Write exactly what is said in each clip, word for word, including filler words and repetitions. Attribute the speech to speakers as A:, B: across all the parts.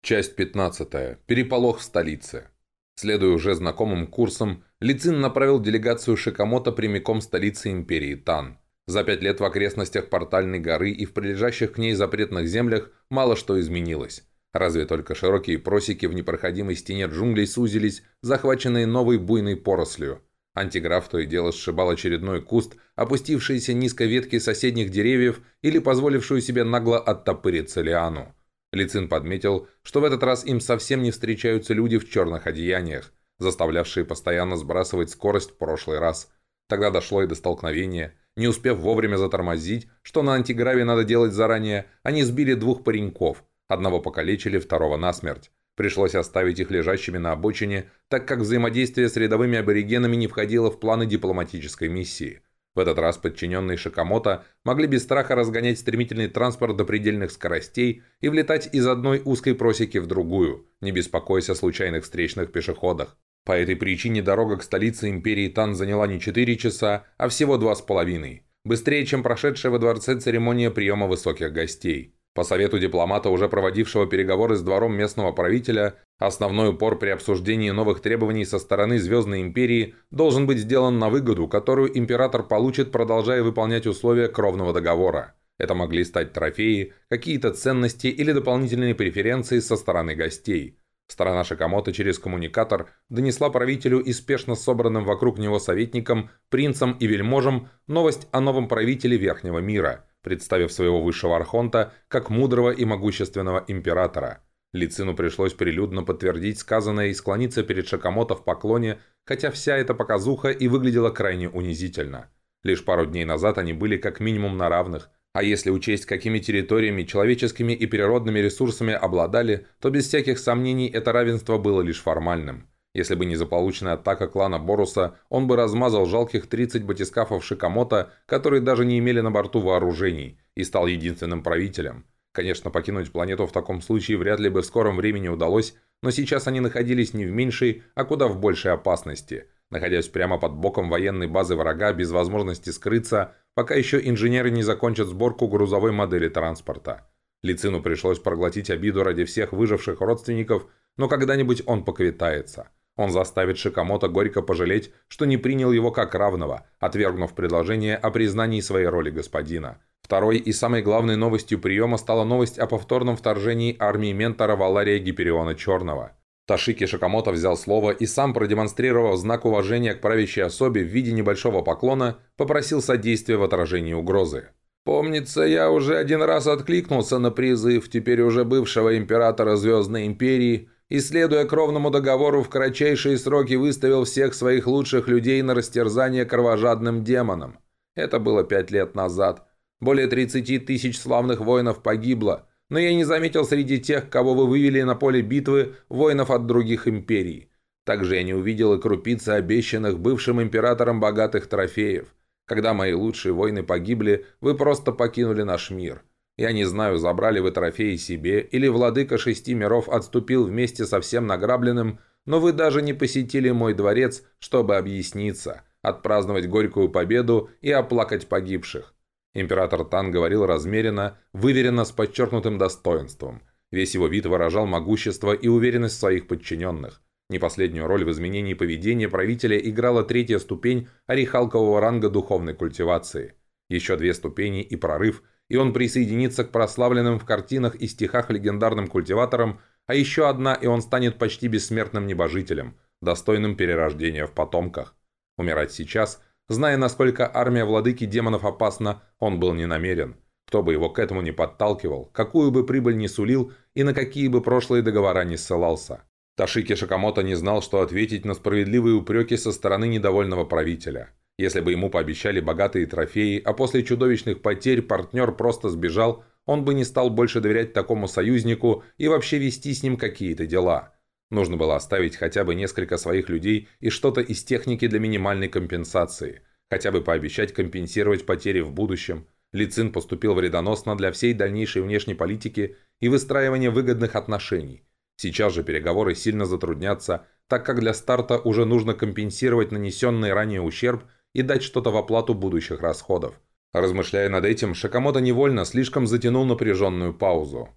A: Часть пятнадцатая. Переполох в столице. Следуя уже знакомым курсам, Ли Цин направил делегацию Шикамото прямиком в столице империи Тан. За пять лет в окрестностях Портальной горы и в прилежащих к ней запретных землях мало что изменилось. Разве только широкие просеки в непроходимой стене джунглей сузились, захваченные новой буйной порослью. Антиграф то и дело сшибал очередной куст, опустившиеся низко ветки соседних деревьев или позволившую себе нагло оттопыриться лиану. Ли Цин подметил, что в этот раз им совсем не встречаются люди в черных одеяниях, заставлявшие постоянно сбрасывать скорость в прошлый раз. Тогда дошло и до столкновения. Не успев вовремя затормозить, что на антиграве надо делать заранее, они сбили двух пареньков. Одного покалечили, второго насмерть. Пришлось оставить их лежащими на обочине, так как взаимодействие с рядовыми аборигенами не входило в планы дипломатической миссии. В этот раз подчиненные Шикамото могли без страха разгонять стремительный транспорт до предельных скоростей и влетать из одной узкой просеки в другую, не беспокоясь о случайных встречных пешеходах. По этой причине дорога к столице империи Тан заняла не четыре часа, а всего два с половиной. Быстрее, чем прошедшая во дворце церемония приема высоких гостей. По совету дипломата, уже проводившего переговоры с двором местного правителя, основной упор при обсуждении новых требований со стороны Звездной империи должен быть сделан на выгоду, которую император получит, продолжая выполнять условия кровного договора. Это могли стать трофеи, какие-то ценности или дополнительные преференции со стороны гостей. Сторона Шикамото через коммуникатор донесла правителю и спешно собранным вокруг него советникам, принцам и вельможам новость о новом правителе Верхнего мира, представив своего высшего архонта как мудрого и могущественного императора. Ли Цину пришлось прилюдно подтвердить сказанное и склониться перед Шикамото в поклоне, хотя вся эта показуха и выглядела крайне унизительно. Лишь пару дней назад они были как минимум на равных, а если учесть, какими территориями, человеческими и природными ресурсами обладали, то без всяких сомнений это равенство было лишь формальным. Если бы не заполученная атака клана Боруса, он бы размазал жалких тридцать батискафов Шикамото, которые даже не имели на борту вооружений, и стал единственным правителем. Конечно, покинуть планету в таком случае вряд ли бы в скором времени удалось, но сейчас они находились не в меньшей, а куда в большей опасности, находясь прямо под боком военной базы врага без возможности скрыться, пока еще инженеры не закончат сборку грузовой модели транспорта. Ли Цину пришлось проглотить обиду ради всех выживших родственников, но когда-нибудь он поквитается. Он заставит Шикамото горько пожалеть, что не принял его как равного, отвергнув предложение о признании своей роли господина. Второй и самой главной новостью приема стала новость о повторном вторжении армии ментора Валария Гипериона Черного. Ташики Шикамото взял слово и сам, продемонстрировав знак уважения к правящей особе в виде небольшого поклона, попросил содействия в отражении угрозы. «Помнится, я уже один раз откликнулся на призыв теперь уже бывшего императора Звездной империи и, следуя кровному договору, в кратчайшие сроки выставил всех своих лучших людей на растерзание кровожадным демонам. Это было пять лет назад. Более тридцати тысяч славных воинов погибло, но я не заметил среди тех, кого вы вывели на поле битвы, воинов от других империй. Также я не увидел и крупицы обещанных бывшим императором богатых трофеев. Когда мои лучшие воины погибли, вы просто покинули наш мир. Я не знаю, забрали вы трофеи себе, или владыка шести миров отступил вместе со всем награбленным, но вы даже не посетили мой дворец, чтобы объясниться, отпраздновать горькую победу и оплакать погибших». Император Тан говорил размеренно, выверенно, с подчеркнутым достоинством. Весь его вид выражал могущество и уверенность в своих подчиненных. Не последнюю роль в изменении поведения правителя играла третья ступень орехалкового ранга духовной культивации. Еще две ступени и прорыв, и он присоединится к прославленным в картинах и стихах легендарным культиваторам, а еще одна, и он станет почти бессмертным небожителем, достойным перерождения в потомках. Умирать сейчас, зная, насколько армия владыки демонов опасна, он был не намерен. Кто бы его к этому не подталкивал, какую бы прибыль ни сулил и на какие бы прошлые договора не ссылался. Ташики Шикамото не знал, что ответить на справедливые упреки со стороны недовольного правителя. Если бы ему пообещали богатые трофеи, а после чудовищных потерь партнер просто сбежал, он бы не стал больше доверять такому союзнику и вообще вести с ним какие-то дела. Нужно было оставить хотя бы несколько своих людей и что-то из техники для минимальной компенсации. Хотя бы пообещать компенсировать потери в будущем. Ли Цин поступил вредоносно для всей дальнейшей внешней политики и выстраивания выгодных отношений. Сейчас же переговоры сильно затруднятся, так как для старта уже нужно компенсировать нанесенный ранее ущерб и дать что-то в оплату будущих расходов. Размышляя над этим, Шикамото невольно слишком затянул напряженную паузу.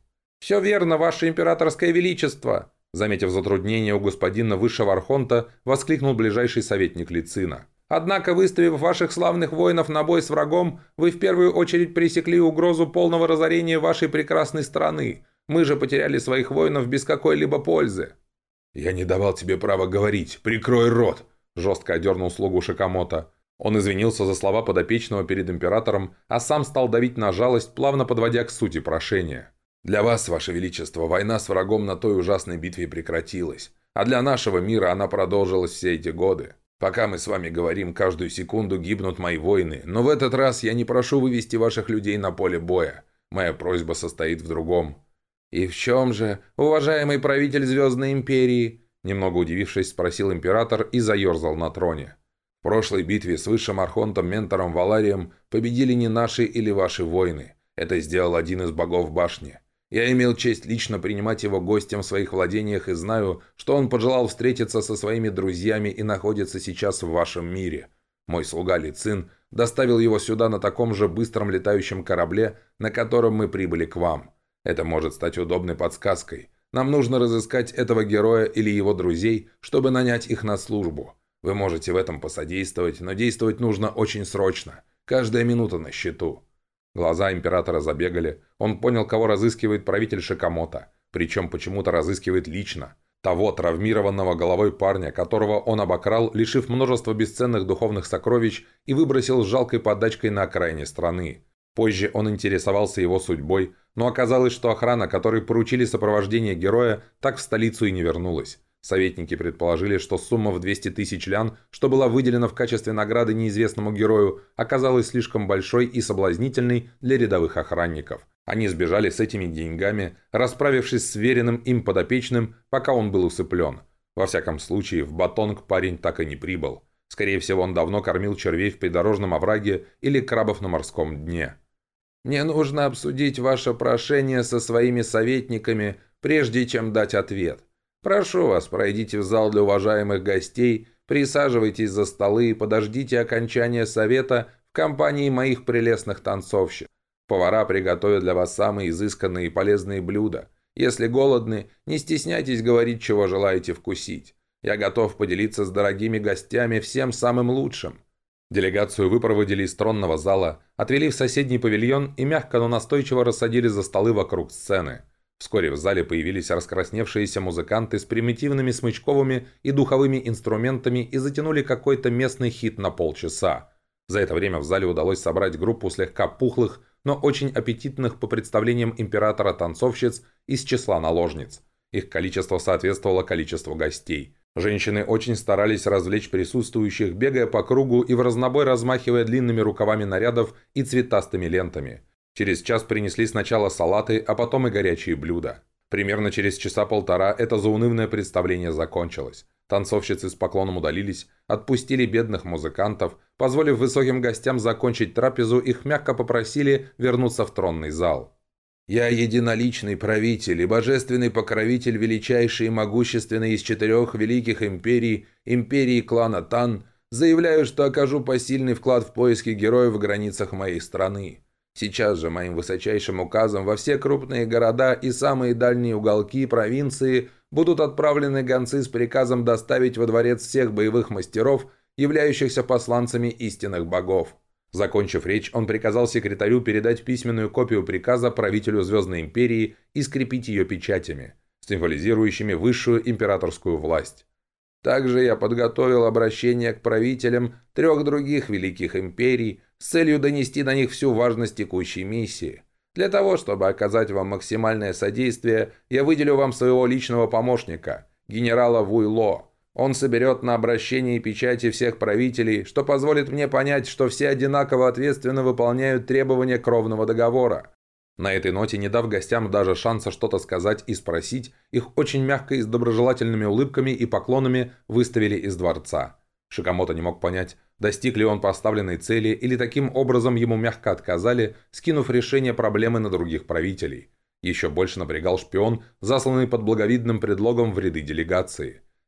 A: «Все верно, ваше императорское величество!» Заметив затруднение у господина высшего архонта, воскликнул ближайший советник Лицина. «Однако, выставив ваших славных воинов на бой с врагом, вы в первую очередь пресекли угрозу полного разорения вашей прекрасной страны. Мы же потеряли своих воинов без какой-либо пользы». «Я не давал тебе права говорить. Прикрой рот!» – жестко одернул слугу Шикамото. Он извинился за слова подопечного перед императором, а сам стал давить на жалость, плавно подводя к сути прошения. «Для вас, ваше величество, война с врагом на той ужасной битве прекратилась, а для нашего мира она продолжилась все эти годы. Пока мы с вами говорим, каждую секунду гибнут мои воины, но в этот раз я не прошу вывести ваших людей на поле боя. Моя просьба состоит в другом». «И в чем же, уважаемый правитель Звездной Империи?» Немного удивившись, спросил император и заерзал на троне. «В прошлой битве с высшим архонтом Ментором Валарием победили не наши или ваши воины. Это сделал один из богов башни. Я имел честь лично принимать его гостем в своих владениях и знаю, что он пожелал встретиться со своими друзьями и находится сейчас в вашем мире. Мой слуга Лицин доставил его сюда на таком же быстром летающем корабле, на котором мы прибыли к вам. Это может стать удобной подсказкой. Нам нужно разыскать этого героя или его друзей, чтобы нанять их на службу. Вы можете в этом посодействовать, но действовать нужно очень срочно. Каждая минута на счету». Глаза императора забегали. Он понял, кого разыскивает правитель Шикамото. Причем почему-то разыскивает лично. Того травмированного головой парня, которого он обокрал, лишив множества бесценных духовных сокровищ и выбросил с жалкой подачкой на окраине страны. Позже он интересовался его судьбой, но оказалось, что охрана, которой поручили сопровождение героя, так в столицу и не вернулась. Советники предположили, что сумма в двести тысяч лян, что была выделена в качестве награды неизвестному герою, оказалась слишком большой и соблазнительной для рядовых охранников. Они сбежали с этими деньгами, расправившись с веренным им подопечным, пока он был усыплен. Во всяком случае, в Батонг парень так и не прибыл. Скорее всего, он давно кормил червей в придорожном овраге или крабов на морском дне. «Мне нужно обсудить ваше прошение со своими советниками, прежде чем дать ответ. Прошу вас, пройдите в зал для уважаемых гостей, присаживайтесь за столы и подождите окончания совета в компании моих прелестных танцовщиц. Повара приготовят для вас самые изысканные и полезные блюда. Если голодны, не стесняйтесь говорить, чего желаете вкусить. Я готов поделиться с дорогими гостями всем самым лучшим». Делегацию выпроводили из тронного зала, отвели в соседний павильон и мягко, но настойчиво рассадили за столы вокруг сцены. Вскоре в зале появились раскрасневшиеся музыканты с примитивными смычковыми и духовыми инструментами и затянули какой-то местный хит на полчаса. За это время в зале удалось собрать группу слегка пухлых, но очень аппетитных по представлениям императора танцовщиц из числа наложниц. Их количество соответствовало количеству гостей. Женщины очень старались развлечь присутствующих, бегая по кругу и в разнобой размахивая длинными рукавами нарядов и цветастыми лентами. Через час принесли сначала салаты, а потом и горячие блюда. Примерно через часа полтора это заунывное представление закончилось. Танцовщицы с поклоном удалились, отпустили бедных музыкантов, позволив высоким гостям закончить трапезу, их мягко попросили вернуться в тронный зал. «Я единоличный правитель и божественный покровитель величайшей и могущественной из четырех великих империй, империи клана Тан, заявляю, что окажу посильный вклад в поиски героев в границах моей страны. Сейчас же моим высочайшим указом во все крупные города и самые дальние уголки провинции будут отправлены гонцы с приказом доставить во дворец всех боевых мастеров, являющихся посланцами истинных богов». Закончив речь, он приказал секретарю передать письменную копию приказа правителю Звездной Империи и скрепить ее печатями, символизирующими высшую императорскую власть. Также я подготовил обращение к правителям трех других великих империй с целью донести до них всю важность текущей миссии. Для того, чтобы оказать вам максимальное содействие, я выделю вам своего личного помощника, генерала Вуйло. Он соберет на обращение печати всех правителей, что позволит мне понять, что все одинаково ответственно выполняют требования кровного договора. На этой ноте, не дав гостям даже шанса что-то сказать и спросить, их очень мягко и с доброжелательными улыбками и поклонами выставили из дворца. Шикамото не мог понять, достиг ли он поставленной цели или таким образом ему мягко отказали, скинув решение проблемы на других правителей. Еще больше напрягал шпион, засланный под благовидным предлогом в ряды делегации.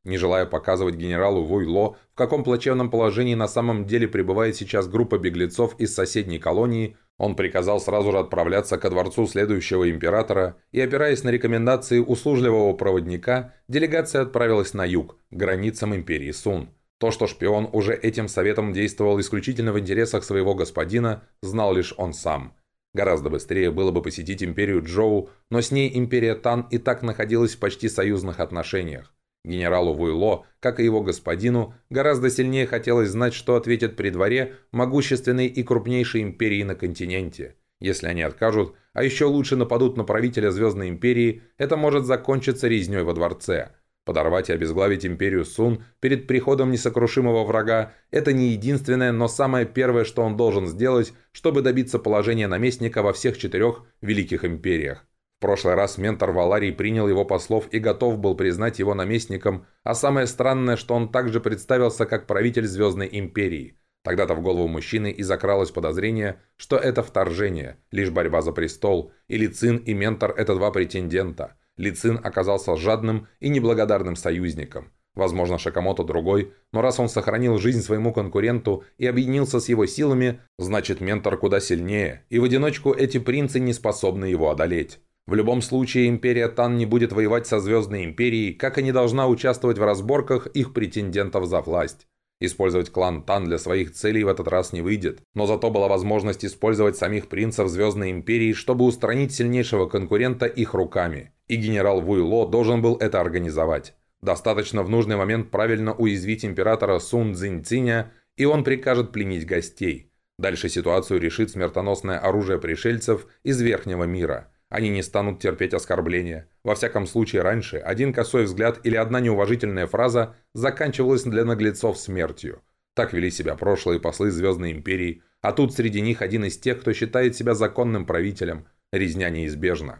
A: Не желая показывать генералу Вуйло, в каком плачевном положении на самом деле пребывает сейчас группа беглецов из соседней колонии, он приказал сразу же отправляться ко дворцу следующего императора, и, опираясь на рекомендации услужливого проводника, делегация отправилась на юг, к границам империи Сун. То, что шпион уже этим советом действовал исключительно в интересах своего господина, знал лишь он сам. Гораздо быстрее было бы посетить империю Джоу, но с ней империя Тан и так находилась в почти союзных отношениях. Генералу Вуйло, как и его господину, гораздо сильнее хотелось знать, что ответят при дворе могущественной и крупнейшей империи на континенте. Если они откажут, а еще лучше нападут на правителя Звездной империи, это может закончиться резней во дворце. Подорвать и обезглавить империю Сун перед приходом несокрушимого врага – это не единственное, но самое первое, что он должен сделать, чтобы добиться положения наместника во всех четырех великих империях. В прошлый раз ментор Валарий принял его послов и готов был признать его наместником, а самое странное, что он также представился как правитель Звездной империи. Тогда-то в голову мужчины и закралось подозрение, что это вторжение, лишь борьба за престол, и Ли Цин и ментор – это два претендента. Ли Цин оказался жадным и неблагодарным союзником. Возможно, Шакамото другой, но раз он сохранил жизнь своему конкуренту и объединился с его силами, значит ментор куда сильнее, и в одиночку эти принцы не способны его одолеть. В любом случае, империя Тан не будет воевать со Звездной империей, как и не должна участвовать в разборках их претендентов за власть. Использовать клан Тан для своих целей в этот раз не выйдет, но зато была возможность использовать самих принцев Звездной империи, чтобы устранить сильнейшего конкурента их руками. И генерал Вуйло должен был это организовать. Достаточно в нужный момент правильно уязвить императора Сун Цзиньциня, и он прикажет пленить гостей. Дальше ситуацию решит смертоносное оружие пришельцев из Верхнего мира. Они не станут терпеть оскорбления. Во всяком случае, раньше один косой взгляд или одна неуважительная фраза заканчивалась для наглецов смертью. Так вели себя прошлые послы Звездной империи, а тут среди них один из тех, кто считает себя законным правителем. Резня неизбежна.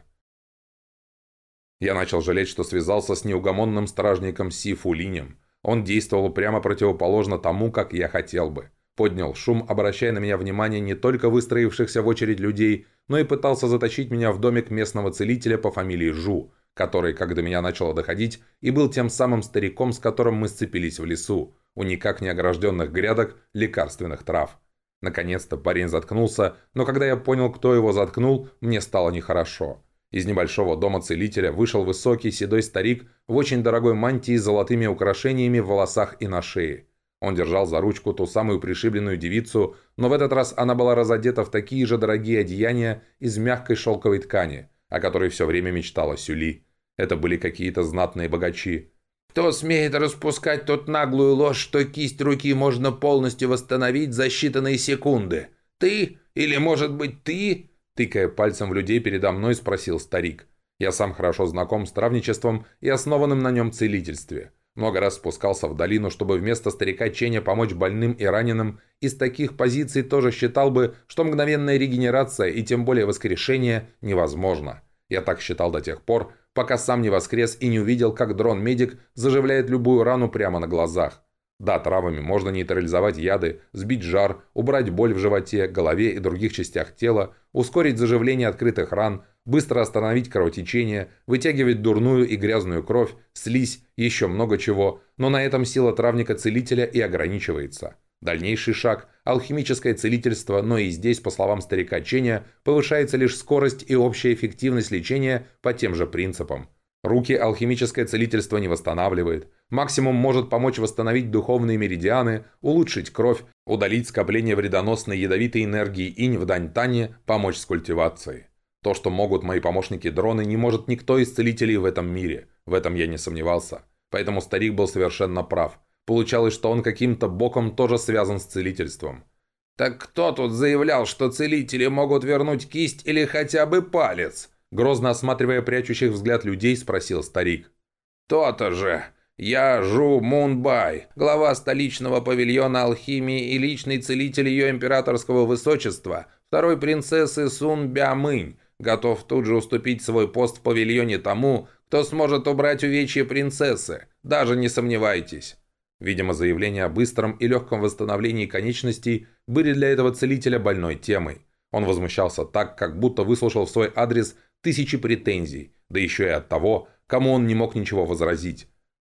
A: Я начал жалеть, что связался с неугомонным стражником Си Фулинем. Он действовал прямо противоположно тому, как я хотел бы. Поднял шум, обращая на меня внимание не только выстроившихся в очередь людей, но и пытался затащить меня в домик местного целителя по фамилии Жу, который, как до меня начало доходить, и был тем самым стариком, с которым мы сцепились в лесу, у никак не огражденных грядок лекарственных трав. Наконец-то парень заткнулся, но когда я понял, кто его заткнул, мне стало нехорошо. Из небольшого дома целителя вышел высокий седой старик в очень дорогой мантии с золотыми украшениями в волосах и на шее. Он держал за ручку ту самую пришибленную девицу, но в этот раз она была разодета в такие же дорогие одеяния из мягкой шелковой ткани, о которой все время мечтала Сюли. Это были какие-то знатные богачи.
B: «Кто смеет распускать тут наглую ложь, что кисть руки можно полностью восстановить за считанные секунды? Ты? Или, может быть, ты?»
A: Тыкая пальцем в людей передо мной, спросил старик. Я сам хорошо знаком с травничеством и основанным на нем целительстве. Много раз спускался в долину, чтобы вместо старика Ченя помочь больным и раненым. Из таких позиций тоже считал бы, что мгновенная регенерация и тем более воскрешение невозможно. Я так считал до тех пор, пока сам не воскрес и не увидел, как дрон-медик заживляет любую рану прямо на глазах. Да, травами можно нейтрализовать яды, сбить жар, убрать боль в животе, голове и других частях тела, ускорить заживление открытых ран, быстро остановить кровотечение, вытягивать дурную и грязную кровь, слизь, еще много чего, но на этом сила травника-целителя и ограничивается. Дальнейший шаг – алхимическое целительство, но и здесь, по словам старика Ченя, повышается лишь скорость и общая эффективность лечения по тем же принципам. Руки алхимическое целительство не восстанавливает. Максимум может помочь восстановить духовные меридианы, улучшить кровь, удалить скопление вредоносной ядовитой энергии инь в Даньтане, помочь с культивацией. То, что могут мои помощники-дроны, не может никто из целителей в этом мире. В этом я не сомневался. Поэтому старик был совершенно прав. Получалось, что он каким-то боком тоже связан с целительством.
B: «Так кто тут заявлял, что целители могут вернуть кисть или хотя бы палец?»
A: Грозно осматривая прячущих взгляд людей, спросил старик.
B: «То-то же! Я Жу Мунбай, глава столичного павильона алхимии и личный целитель ее императорского высочества, второй принцессы Сун Бямынь, готов тут же уступить свой пост в павильоне тому, кто сможет убрать увечья принцессы. Даже не сомневайтесь».
A: Видимо, заявления о быстром и легком восстановлении конечностей были для этого целителя больной темой. Он возмущался так, как будто выслушал в свой адрес тысячи претензий, да еще и от того, кому он не мог ничего возразить.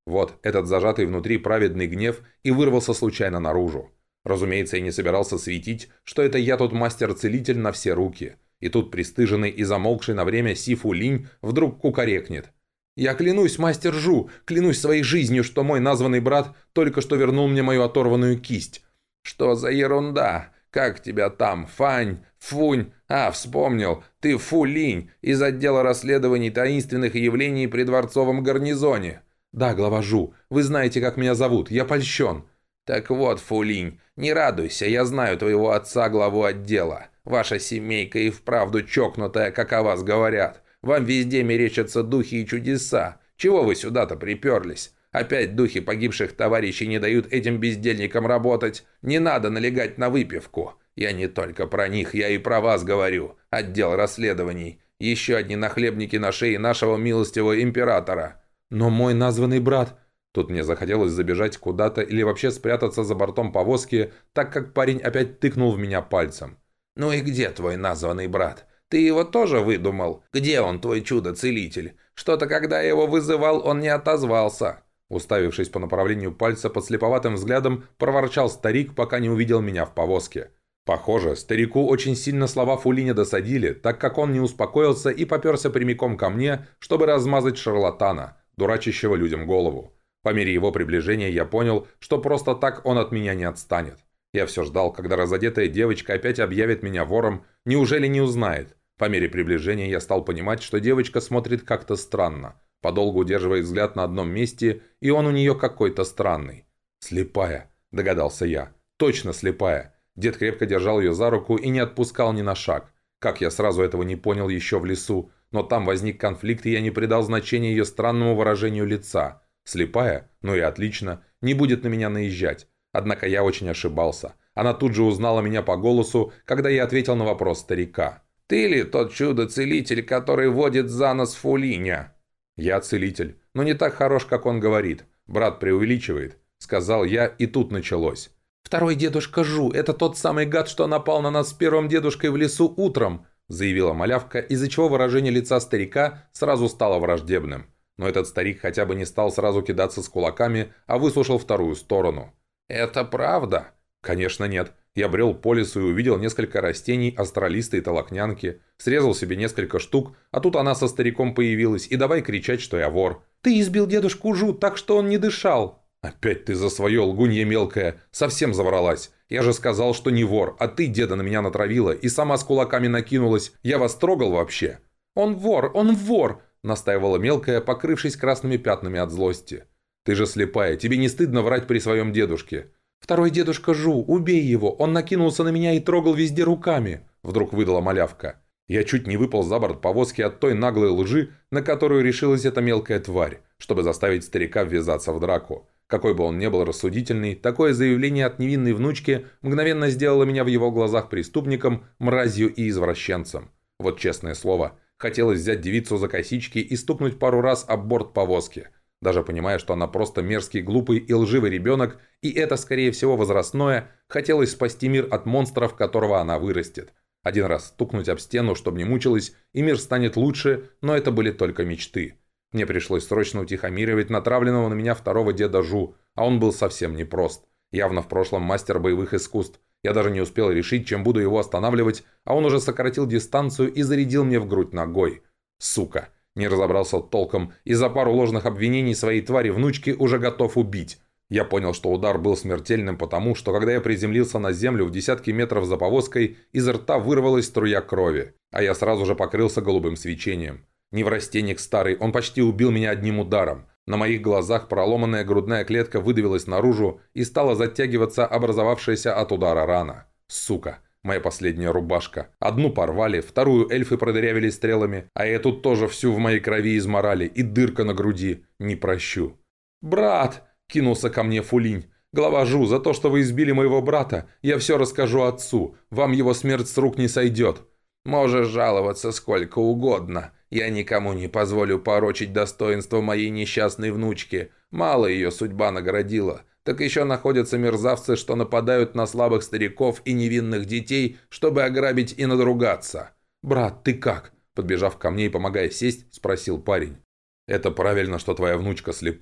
A: Вот, этот зажатый внутри праведный гнев и вырвался случайно наружу. Разумеется, я не собирался светить, что это я тот мастер-целитель на все руки. И тут пристыженный и замолкший на время Сифу Линь вдруг кукарекнет. «Я клянусь, мастер Жу, клянусь своей жизнью, что мой названный брат только что вернул мне мою оторванную кисть». «Что за ерунда? Как тебя там? Фань? Фунь? А, вспомнил. Ты Фу Линь из отдела расследований таинственных явлений при дворцовом гарнизоне». «Да, глава Жу, вы знаете, как меня зовут, я польщен».
B: «Так вот, Фу Линь, не радуйся, я знаю твоего отца, главу отдела. Ваша семейка и вправду чокнутая, как о вас говорят. Вам везде мерещатся духи и чудеса. Чего вы сюда-то приперлись? Опять духи погибших товарищей не дают этим бездельникам работать. Не надо налегать на выпивку. Я не только про них, я и про вас говорю. Отдел расследований. Еще одни нахлебники на шее нашего милостивого императора».
A: «Но мой названный брат...» Тут мне захотелось забежать куда-то или вообще спрятаться за бортом повозки, так как парень опять тыкнул в меня пальцем.
B: «Ну и где твой названный брат? Ты его тоже выдумал? Где он, твой чудо-целитель? Что-то, когда я его вызывал, он не отозвался».
A: Уставившись по направлению пальца под слеповатым взглядом, проворчал старик, пока не увидел меня в повозке. Похоже, старику очень сильно слова Фулиня досадили, так как он не успокоился и поперся прямиком ко мне, чтобы размазать шарлатана, дурачащего людям голову. По мере его приближения я понял, что просто так он от меня не отстанет. Я все ждал, когда разодетая девочка опять объявит меня вором, неужели не узнает? По мере приближения я стал понимать, что девочка смотрит как-то странно, подолгу удерживает взгляд на одном месте, и он у нее какой-то странный. «Слепая», – догадался я. «Точно слепая». Дед крепко держал ее за руку и не отпускал ни на шаг. Как я сразу этого не понял еще в лесу, но там возник конфликт, и я не придал значения ее странному выражению лица. Слепая? Ну и отлично, не будет на меня наезжать. Однако я очень ошибался. Она тут же узнала меня по голосу, когда я ответил на вопрос старика.
B: «Ты ли тот чудо-целитель, который водит за нос Фулиня?»
A: «Я целитель, но не так хорош, как он говорит. Брат преувеличивает», — сказал я, и тут началось. «Второй дедушка Жу, это тот самый гад, что напал на нас с первым дедушкой в лесу утром», — заявила малявка, из-за чего выражение лица старика сразу стало враждебным. Но этот старик хотя бы не стал сразу кидаться с кулаками, а выслушал вторую сторону.
B: «Это правда?»
A: «Конечно нет. Я брел по лесу и увидел несколько растений, астролисты и толокнянки. Срезал себе несколько штук, а тут она со стариком появилась, и давай кричать, что я вор. Ты избил дедушку Жу так, что он не дышал». «Опять ты за свое, лгунья мелкая. Совсем завралась. Я же сказал, что не вор, а ты деда на меня натравила и сама с кулаками накинулась. Я вас трогал вообще?» «Он вор, он вор!» – настаивала мелкая, покрывшись красными пятнами от злости. «Ты же слепая, тебе не стыдно врать при своем дедушке?» «Второй дедушка Жу, убей его, он накинулся на меня и трогал везде руками», – вдруг выдала малявка. Я чуть не выпал за борт повозки от той наглой лжи, на которую решилась эта мелкая тварь, чтобы заставить старика ввязаться в драку. Какой бы он ни был рассудительный, такое заявление от невинной внучки мгновенно сделало меня в его глазах преступником, мразью и извращенцем. Вот честное слово, хотелось взять девицу за косички и стукнуть пару раз об борт повозки. Даже понимая, что она просто мерзкий, глупый и лживый ребенок, и это, скорее всего, возрастное, хотелось спасти мир от монстров, которого она вырастет. Один раз стукнуть об стену, чтобы не мучилась, и мир станет лучше, но это были только мечты. Мне пришлось срочно утихомиривать натравленного на меня второго деда Жу, а он был совсем непрост. Явно в прошлом мастер боевых искусств. Я даже не успел решить, чем буду его останавливать, а он уже сократил дистанцию и зарядил мне в грудь ногой. Сука! Не разобрался толком, и за пару ложных обвинений своей твари внучки уже готов убить. Я понял, что удар был смертельным, потому что, когда я приземлился на землю в десятки метров за повозкой, из рта вырвалась струя крови, а я сразу же покрылся голубым свечением. Неврастенник старый, он почти убил меня одним ударом. На моих глазах проломанная грудная клетка выдавилась наружу и стала затягиваться образовавшаяся от удара рана. Сука! Моя последняя рубашка. Одну порвали, вторую эльфы продырявили стрелами, а эту тоже всю в моей крови изморали, и дырка на груди. Не прощу. «Брат!» – кинулся ко мне Фулинь. «Глава Жу, за то, что вы избили моего брата, я все расскажу отцу. Вам его смерть с рук не сойдет».
B: «Можешь жаловаться сколько угодно. Я никому не позволю порочить достоинство моей несчастной внучки. Мало ее судьба наградила. Так еще находятся мерзавцы, что нападают на слабых стариков и невинных детей, чтобы ограбить и надругаться».
A: «Брат, ты как?» – подбежав ко мне и помогая сесть, спросил парень. «Это правильно, что твоя внучка слепа.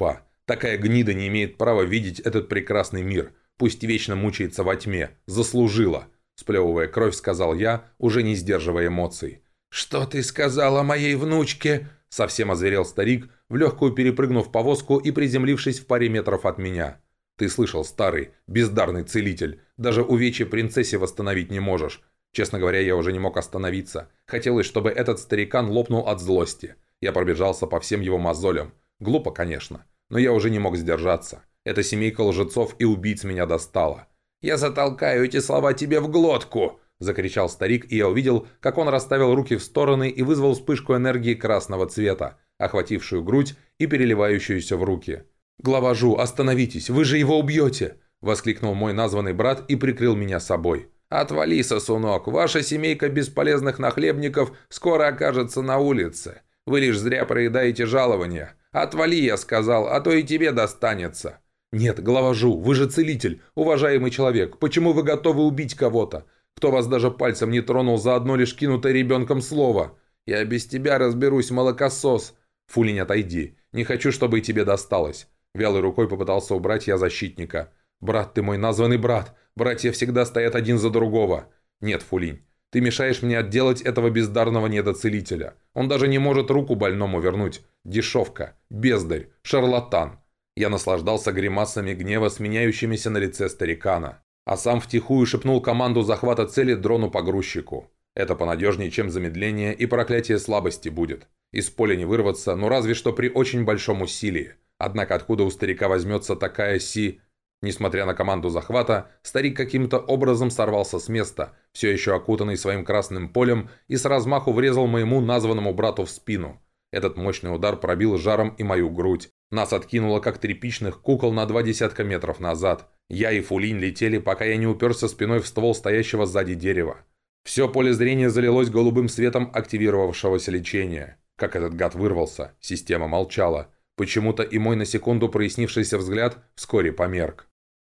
A: Такая гнида не имеет права видеть этот прекрасный мир. Пусть вечно мучается во тьме. Заслужила!» Сплевывая кровь, сказал я, уже не сдерживая эмоций.
B: «Что ты сказал о моей внучке?»
A: Совсем озверел старик, в легкую перепрыгнув повозку и приземлившись в паре метров от меня. «Ты слышал, старый, бездарный целитель. Даже увечье принцессе восстановить не можешь. Честно говоря, я уже не мог остановиться. Хотелось, чтобы этот старикан лопнул от злости. Я пробежался по всем его мозолям. Глупо, конечно, но я уже не мог сдержаться. Эта семейка лжецов и убийц меня достала.
B: «Я затолкаю эти слова тебе в глотку!» – закричал старик, и я увидел, как он расставил руки в стороны и вызвал вспышку энергии красного цвета, охватившую грудь и переливающуюся в руки.
A: «Глава Жу, остановитесь, вы же его убьете!» – воскликнул мой названный брат и прикрыл меня собой.
B: «Отвали, сосунок, ваша семейка бесполезных нахлебников скоро окажется на улице. Вы лишь зря проедаете жалования. Отвали, я сказал, а то и тебе достанется».
A: «Нет, глава Жу, вы же целитель, уважаемый человек. Почему вы готовы убить кого-то? Кто вас даже пальцем не тронул за одно лишь кинутое ребенком слово?
B: Я без тебя разберусь, молокосос».
A: «Фулинь, отойди. Не хочу, чтобы и тебе досталось». Вялой рукой попытался убрать я защитника. «Брат, ты мой названный брат. Братья всегда стоят один за другого». «Нет, Фулинь, ты мешаешь мне отделать этого бездарного недоцелителя. Он даже не может руку больному вернуть. Дешевка, бездарь, шарлатан». Я наслаждался гримасами гнева, сменяющимися на лице старикана. А сам втихую шепнул команду захвата цели дрону-погрузчику. Это понадежнее, чем замедление, и проклятие слабости будет. Из поля не вырваться, но разве что при очень большом усилии. Однако откуда у старика возьмется такая си... Несмотря на команду захвата, старик каким-то образом сорвался с места, все еще окутанный своим красным полем, и с размаху врезал моему названному брату в спину. Этот мощный удар пробил жаром и мою грудь. Нас откинуло, как тряпичных кукол, на два десятка метров назад. Я и Фулинь летели, пока я не уперся спиной в ствол стоящего сзади дерева. Все поле зрения залилось голубым светом активировавшегося лечения. Как этот гад вырвался, система молчала. Почему-то и мой на секунду прояснившийся взгляд вскоре померк.